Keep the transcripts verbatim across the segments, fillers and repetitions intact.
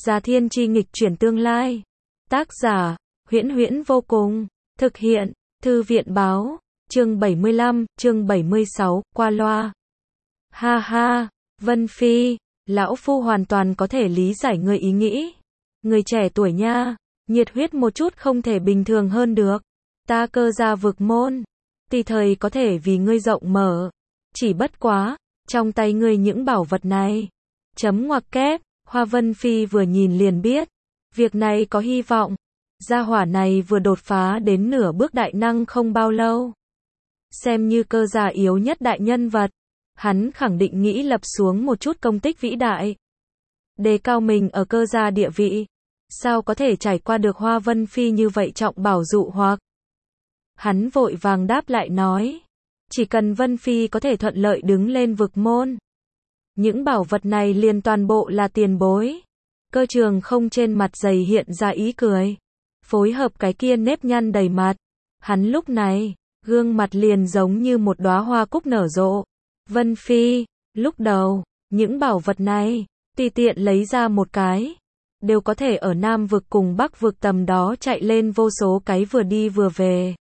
Già Thiên Chi nghịch chuyển tương lai. Tác giả, Huyễn Huyễn vô cùng. Thực hiện, Thư viện báo. Chương bảy mươi lăm, chương bảy mươi sáu, qua loa. Ha ha, Vân Phi, lão phu hoàn toàn có thể lý giải người ý nghĩ. Người trẻ tuổi nha, nhiệt huyết một chút không thể bình thường hơn được. Ta Cơ gia vực môn, tùy thời có thể vì ngươi rộng mở. Chỉ bất quá, trong tay ngươi những bảo vật này. Chấm ngoặc kép, Hoa Vân Phi vừa nhìn liền biết. Việc này có hy vọng. Gia hỏa này vừa đột phá đến nửa bước đại năng không bao lâu. Xem như Cơ gia yếu nhất đại nhân vật. Hắn khẳng định nghĩ lập xuống một chút công tích vĩ đại. Đề cao mình ở Cơ gia địa vị. Sao có thể trải qua được Hoa Vân Phi như vậy trọng bảo dụ hoặc. Hắn vội vàng đáp lại nói. Chỉ cần Vân Phi có thể thuận lợi đứng lên vực môn. Những bảo vật này liền toàn bộ là tiền bối. Cơ Trường không trên mặt dày hiện ra ý cười. Phối hợp cái kia nếp nhăn đầy mặt. Hắn lúc này, gương mặt liền giống như một đóa hoa cúc nở rộ. Vân Phi, lúc đầu, những bảo vật này, tùy tiện lấy ra một cái. Đều có thể ở Nam vực cùng Bắc vực tầm đó chạy lên vô số cái vừa đi vừa về.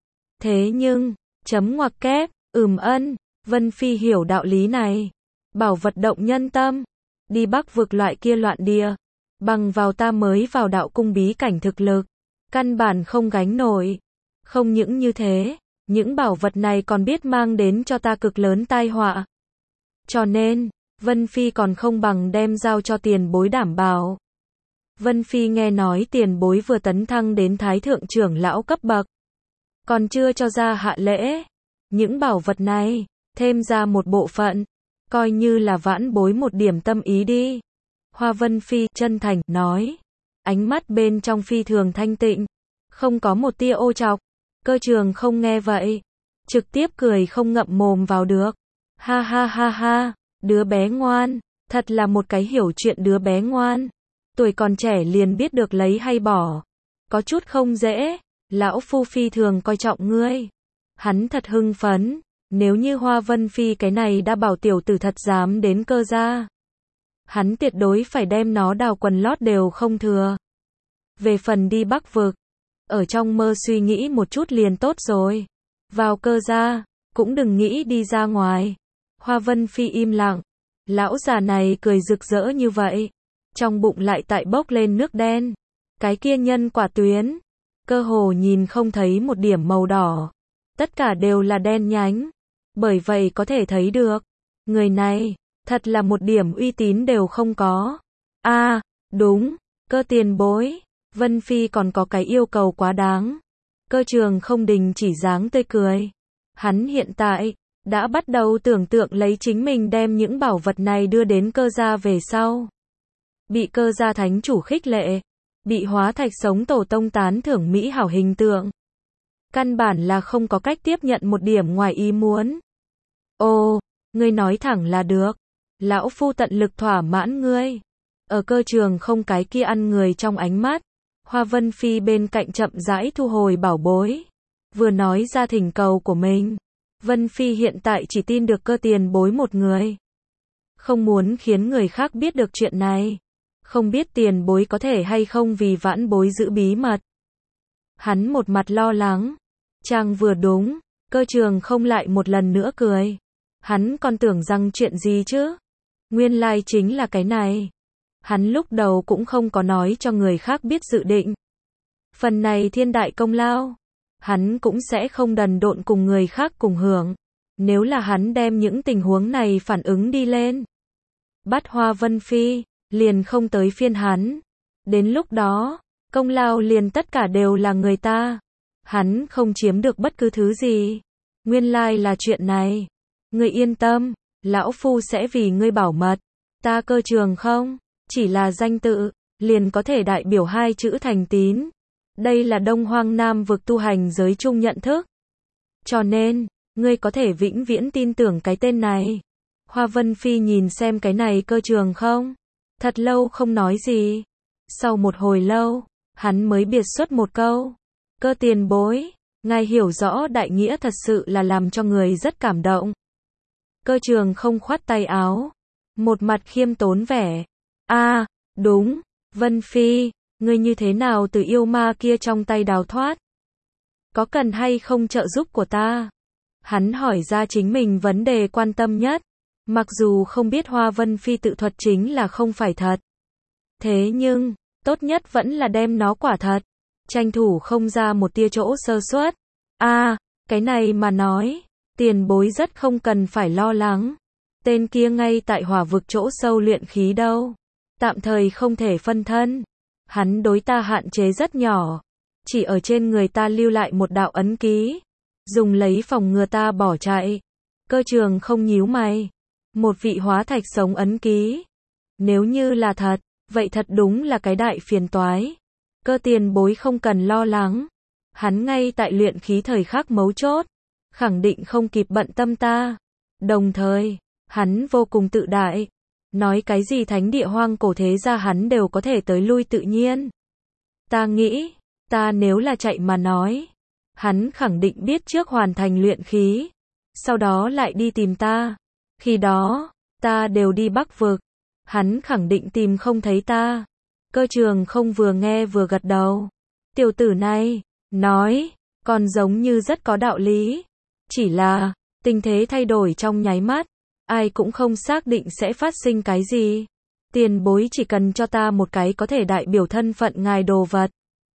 Thế nhưng, chấm ngoặc kép, ừm ân, Vân Phi hiểu đạo lý này. Bảo vật động nhân tâm. Đi Bắc vực loại kia loạn địa. Bằng vào ta mới vào đạo cung bí cảnh thực lực. Căn bản không gánh nổi. Không những như thế, những bảo vật này còn biết mang đến cho ta cực lớn tai họa. Cho nên, Vân Phi còn không bằng đem giao cho tiền bối đảm bảo. Vân Phi nghe nói tiền bối vừa tấn thăng đến Thái Thượng trưởng lão cấp bậc. Còn chưa cho ra hạ lễ. Những bảo vật này, thêm ra một bộ phận. Coi như là vãn bối một điểm tâm ý đi. Hoa Vân Phi chân thành nói. Ánh mắt bên trong phi thường thanh tịnh. Không có một tia ô trọc. Cơ Trường không nghe vậy. Trực tiếp cười không ngậm mồm vào được. Ha ha ha ha. Đứa bé ngoan. Thật là một cái hiểu chuyện đứa bé ngoan. Tuổi còn trẻ liền biết được lấy hay bỏ. Có chút không dễ. Lão phu phi thường coi trọng ngươi. Hắn thật hưng phấn. Nếu như Hoa Vân Phi cái này đã bảo tiểu tử thật dám đến Cơ gia. Hắn tuyệt đối phải đem nó đào quần lót đều không thừa. Về phần đi Bắc vực. Ở trong mơ suy nghĩ một chút liền tốt rồi. Vào Cơ gia, cũng đừng nghĩ đi ra ngoài. Hoa Vân Phi im lặng. Lão già này cười rực rỡ như vậy. Trong bụng lại tại bốc lên nước đen. Cái kia nhân quả tuyến. Cơ hồ nhìn không thấy một điểm màu đỏ. Tất cả đều là đen nhánh. Bởi vậy có thể thấy được. Người này, thật là một điểm uy tín đều không có. A, à, đúng, Cơ tiền bối. Vân Phi còn có cái yêu cầu quá đáng. Cơ Trường không đình chỉ dáng tươi cười. Hắn hiện tại, đã bắt đầu tưởng tượng lấy chính mình đem những bảo vật này đưa đến Cơ gia về sau. Bị Cơ gia thánh chủ khích lệ. Bị Hóa Thạch Sống tổ tông tán thưởng mỹ hảo hình tượng. Căn bản là không có cách tiếp nhận một điểm ngoài ý muốn. Ồ, ngươi nói thẳng là được. Lão phu tận lực thỏa mãn ngươi. Ở Cơ Trường không cái kia ăn người trong ánh mắt. Hoa Vân Phi bên cạnh chậm rãi thu hồi bảo bối. Vừa nói ra thỉnh cầu của mình. Vân Phi hiện tại chỉ tin được Cơ tiền bối một người. Không muốn khiến người khác biết được chuyện này. Không biết tiền bối có thể hay không vì vãn bối giữ bí mật. Hắn một mặt lo lắng. Chàng vừa đúng. Cơ Trường không lại một lần nữa cười. Hắn còn tưởng rằng chuyện gì chứ. Nguyên lai chính là cái này. Hắn lúc đầu cũng không có nói cho người khác biết dự định. Phần này thiên đại công lao. Hắn cũng sẽ không đần độn cùng người khác cùng hưởng. Nếu là hắn đem những tình huống này phản ứng đi lên. Bắt Hoa Vân Phi. Liền không tới phiên hắn. Đến lúc đó, công lao liền tất cả đều là người ta. Hắn không chiếm được bất cứ thứ gì. Nguyên lai là chuyện này. Ngươi yên tâm, lão phu sẽ vì ngươi bảo mật. Ta Cơ Trường không, chỉ là danh tự, liền có thể đại biểu hai chữ thành tín. Đây là Đông Hoang Nam vực tu hành giới chung nhận thức. Cho nên, ngươi có thể vĩnh viễn tin tưởng cái tên này. Hoa Vân Phi nhìn xem cái này Cơ Trường không. Thật lâu không nói gì. Sau một hồi lâu, hắn mới biệt xuất một câu. Cơ tiền bối, ngài hiểu rõ đại nghĩa thật sự là làm cho người rất cảm động. Cơ Trường không khoát tay áo. Một mặt khiêm tốn vẻ. A, à, đúng, Vân Phi, ngươi như thế nào từ yêu ma kia trong tay đào thoát? Có cần hay không trợ giúp của ta? Hắn hỏi ra chính mình vấn đề quan tâm nhất. Mặc dù không biết Hoa Vân Phi tự thuật chính là không phải thật. Thế nhưng, tốt nhất vẫn là đem nó quả thật. Tranh thủ không ra một tia chỗ sơ suất. A, à, cái này mà nói, tiền bối rất không cần phải lo lắng. Tên kia ngay tại hỏa vực chỗ sâu luyện khí đâu. Tạm thời không thể phân thân. Hắn đối ta hạn chế rất nhỏ. Chỉ ở trên người ta lưu lại một đạo ấn ký. Dùng lấy phòng ngừa ta bỏ chạy. Cơ trường không nhíu mày. Một vị hóa thạch sống ấn ký. Nếu như là thật, vậy thật đúng là cái đại phiền toái. Cơ tiền bối không cần lo lắng. Hắn ngay tại luyện khí thời khắc mấu chốt. Khẳng định không kịp bận tâm ta. Đồng thời, hắn vô cùng tự đại. Nói cái gì thánh địa hoang cổ thế gia hắn đều có thể tới lui tự nhiên. Ta nghĩ, ta nếu là chạy mà nói. Hắn khẳng định biết trước hoàn thành luyện khí. Sau đó lại đi tìm ta. Khi đó, ta đều đi Bắc vực. Hắn khẳng định tìm không thấy ta. Cơ trường không vừa nghe vừa gật đầu. Tiểu tử này, nói, còn giống như rất có đạo lý. Chỉ là, tình thế thay đổi trong nháy mắt. Ai cũng không xác định sẽ phát sinh cái gì. Tiền bối chỉ cần cho ta một cái có thể đại biểu thân phận ngài đồ vật.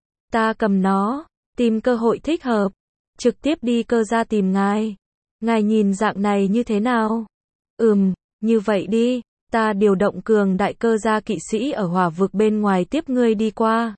Ta cầm nó, tìm cơ hội thích hợp. Trực tiếp đi cơ gia tìm ngài. Ngài nhìn dạng này như thế nào? Ừm, như vậy đi. Ta điều động cường đại cơ gia kỵ sĩ ở hỏa vực bên ngoài tiếp ngươi đi qua.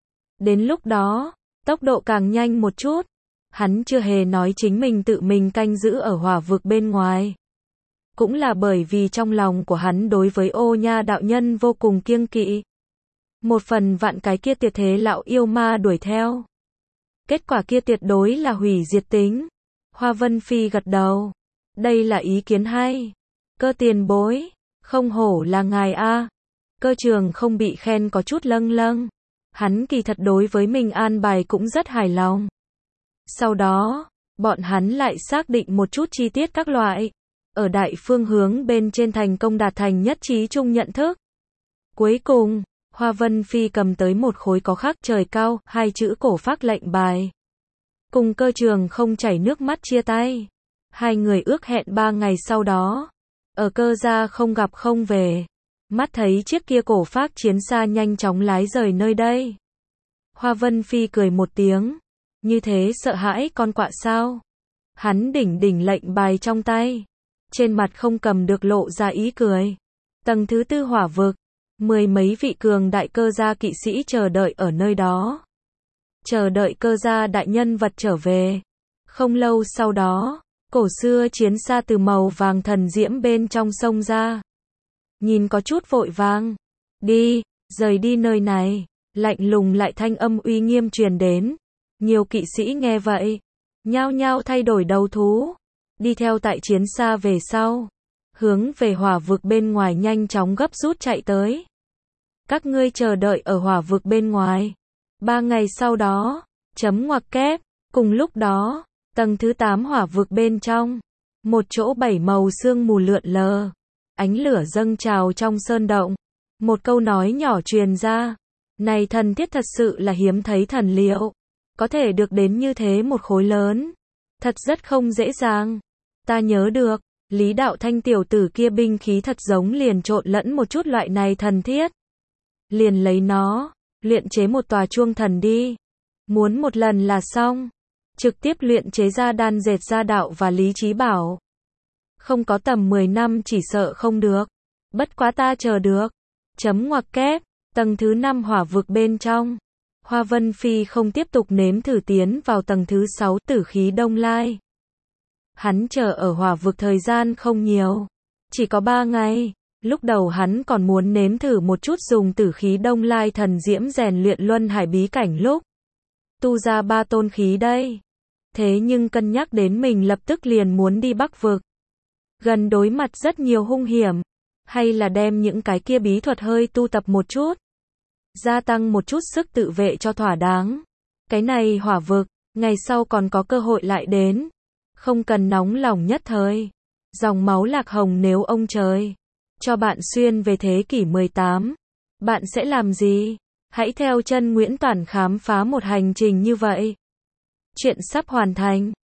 Đến lúc đó, tốc độ càng nhanh một chút. Hắn chưa hề nói chính mình tự mình canh giữ ở hỏa vực bên ngoài. Cũng là bởi vì trong lòng của hắn đối với Ô Nha đạo nhân vô cùng kiêng kỵ. Một phần vạn cái kia tuyệt thế lão yêu ma đuổi theo. Kết quả kia tuyệt đối là hủy diệt tính. Hoa Vân Phi gật đầu. Đây là ý kiến hay. Cơ tiền bối. Không hổ là ngài a. Cơ trường không bị khen có chút lâng lâng. Hắn kỳ thật đối với mình an bài cũng rất hài lòng. Sau đó, bọn hắn lại xác định một chút chi tiết các loại. Ở đại phương hướng bên trên thành công đạt thành nhất trí chung nhận thức. Cuối cùng, Hoa Vân Phi cầm tới một khối có khắc trời cao, hai chữ cổ phác lệnh bài. Cùng cơ trường không chảy nước mắt chia tay. Hai người ước hẹn ba ngày sau đó. Ở cơ gia không gặp không về. Mắt thấy chiếc kia cổ phác chiến xa nhanh chóng lái rời nơi đây. Hoa Vân Phi cười một tiếng. Như thế sợ hãi con quạ sao? Hắn đỉnh đỉnh lệnh bài trong tay. Trên mặt không cầm được lộ ra ý cười. Tầng thứ tư hỏa vực. Mười mấy vị cường đại cơ gia kỵ sĩ chờ đợi ở nơi đó. Chờ đợi cơ gia đại nhân vật trở về. Không lâu sau đó, cổ xưa chiến xa từ màu vàng thần diễm bên trong sông ra. Nhìn có chút vội vàng. Đi, rời đi nơi này. Lạnh lùng lại thanh âm uy nghiêm truyền đến. Nhiều kỵ sĩ nghe vậy. Nhao nhao thay đổi đầu thú. Đi theo tại chiến xa về sau. Hướng về hỏa vực bên ngoài nhanh chóng gấp rút chạy tới. Các ngươi chờ đợi ở hỏa vực bên ngoài. Ba ngày sau đó. Chấm ngoặc kép. Cùng lúc đó. Tầng thứ tám hỏa vực bên trong. Một chỗ bảy màu sương mù lượn lờ. Ánh lửa dâng trào trong sơn động. Một câu nói nhỏ truyền ra. Này thần thiết thật sự là hiếm thấy thần liệu. Có thể được đến như thế một khối lớn. Thật rất không dễ dàng. Ta nhớ được. Lý Đạo Thanh tiểu tử kia binh khí thật giống liền trộn lẫn một chút loại này thần thiết. Liền lấy nó. Luyện chế một tòa chuông thần đi. Muốn một lần là xong. Trực tiếp luyện chế ra đan dệt gia đạo và lý trí bảo. Không có tầm mười năm chỉ sợ không được. Bất quá ta chờ được. Chấm ngoặc kép. Tầng thứ năm hỏa vực bên trong. Hoa Vân Phi không tiếp tục nếm thử tiến vào tầng thứ sáu tử khí Đông Lai. Hắn chờ ở hỏa vực thời gian không nhiều. Chỉ có ba ngày. Lúc đầu hắn còn muốn nếm thử một chút dùng tử khí Đông Lai thần diễm rèn luyện luân hải bí cảnh lúc. Tu ra ba tôn khí đây. Thế nhưng cân nhắc đến mình lập tức liền muốn đi Bắc vực. Gần đối mặt rất nhiều hung hiểm. Hay là đem những cái kia bí thuật hơi tu tập một chút. Gia tăng một chút sức tự vệ cho thỏa đáng. Cái này hỏa vực, ngày sau còn có cơ hội lại đến. Không cần nóng lòng nhất thời. Dòng máu lạc hồng nếu ông trời cho bạn xuyên về thế kỷ mười tám. Bạn sẽ làm gì? Hãy theo chân Nguyễn Toản khám phá một hành trình như vậy. Chuyện sắp hoàn thành.